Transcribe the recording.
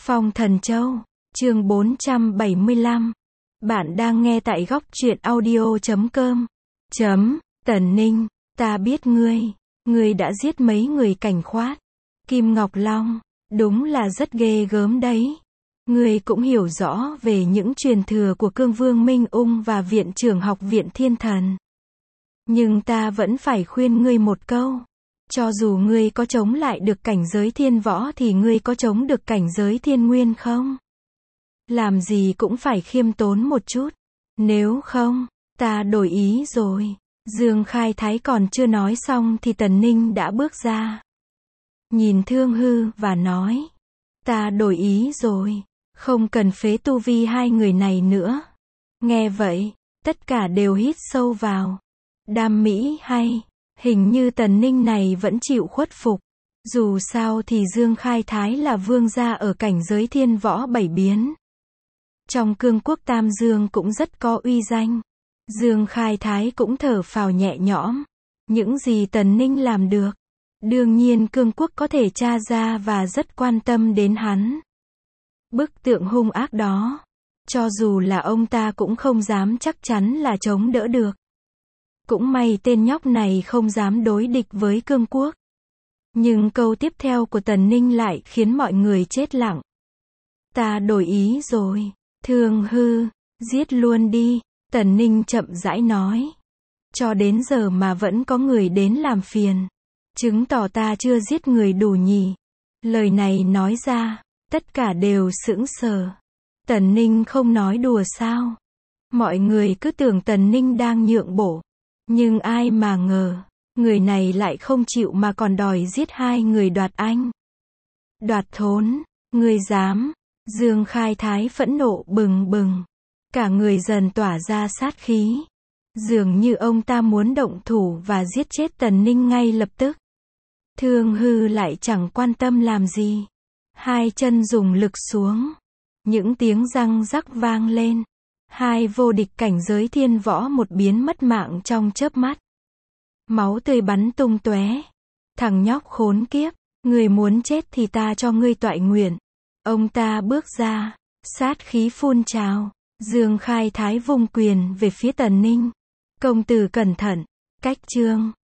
Phong Thần Châu, chương 475. Bạn đang nghe tại góc truyện audio.com. Tần Ninh, ta biết ngươi đã giết mấy người Cảnh Khoát. Kim Ngọc Long, đúng là rất ghê gớm đấy. Ngươi cũng hiểu rõ về những truyền thừa của Cương Vương Minh Ung và Viện trưởng Học viện Thiên Thần. Nhưng ta vẫn phải khuyên ngươi một câu. Cho dù ngươi có chống lại được cảnh giới thiên võ thì ngươi có chống được cảnh giới thiên nguyên không? Làm gì cũng phải khiêm tốn một chút. Nếu không, ta đổi ý rồi. Dương Khai Thái còn chưa nói xong thì Tần Ninh đã bước ra. Nhìn Thương Hư và nói. Ta đổi ý rồi. Không cần phế tu vi hai người này nữa. Nghe vậy, tất cả đều hít sâu vào. Đam mỹ hay. Hình như Tần Ninh này vẫn chịu khuất phục. Dù sao thì Dương Khai Thái là vương gia ở cảnh giới thiên võ bảy biến. Trong cương quốc Tam Dương cũng rất có uy danh. Dương Khai Thái cũng thở phào nhẹ nhõm. Những gì Tần Ninh làm được. Đương nhiên cương quốc có thể tra ra và rất quan tâm đến hắn. Bức tượng hung ác đó. Cho dù là ông ta cũng không dám chắc chắn là chống đỡ được. Cũng may tên nhóc này không dám đối địch với cương quốc. Nhưng câu tiếp theo của Tần Ninh lại khiến mọi người chết lặng. Ta đổi ý rồi. Thương Hư, giết luôn đi. Tần Ninh chậm rãi nói. Cho đến giờ mà vẫn có người đến làm phiền. Chứng tỏ ta chưa giết người đủ nhỉ. Lời này nói ra, tất cả đều sững sờ. Tần Ninh không nói đùa sao? Mọi người cứ tưởng Tần Ninh đang nhượng bộ. Nhưng ai mà ngờ, người này lại không chịu mà còn đòi giết hai người Đoạt Anh. Đoạt Thốn, ngươi dám? Dương Khai Thái phẫn nộ bừng bừng. Cả người dần tỏa ra sát khí. Dường như ông ta muốn động thủ và giết chết Tần Ninh ngay lập tức. Thương Hư lại chẳng quan tâm làm gì. Hai chân dùng lực xuống. Những tiếng răng rắc vang lên. Hai vô địch cảnh giới thiên võ một biến mất mạng trong chớp mắt. Máu tươi bắn tung tóe. Thằng nhóc khốn kiếp, người muốn chết thì ta cho ngươi toại nguyện. Ông ta bước ra, sát khí phun trào. Dương Khai Thái vung quyền về phía Tần Ninh. Công tử cẩn thận, cách chương.